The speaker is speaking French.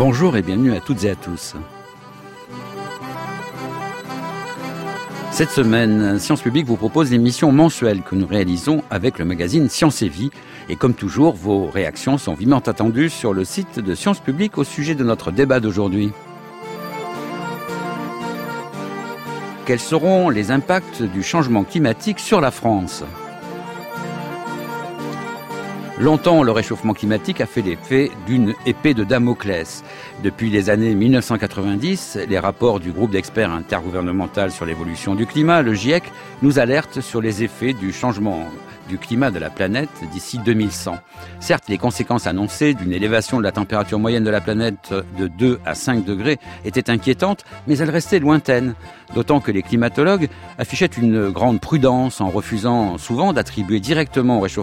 Bonjour et bienvenue à toutes et à tous. Cette semaine, Sciences Publiques vous propose l'émission mensuelle que nous réalisons avec le magazine Science et Vie. Et comme toujours, vos réactions sont vivement attendues sur le site de Sciences Publiques au sujet de notre débat d'aujourd'hui. Quels seront les impacts du changement climatique sur la France ? Longtemps, le réchauffement climatique a fait l'effet d'une épée de Damoclès. Depuis les années 1990, les rapports du groupe d'experts intergouvernemental sur l'évolution du climat, le GIEC, nous alertent sur les effets du changement du climat de la planète d'ici 2100. Certes, les conséquences annoncées d'une élévation de la température moyenne de la planète de 2 à 5 degrés étaient inquiétantes, mais elles restaient lointaines. D'autant que les climatologues affichaient une grande prudence en refusant souvent d'attribuer directement au réchauffement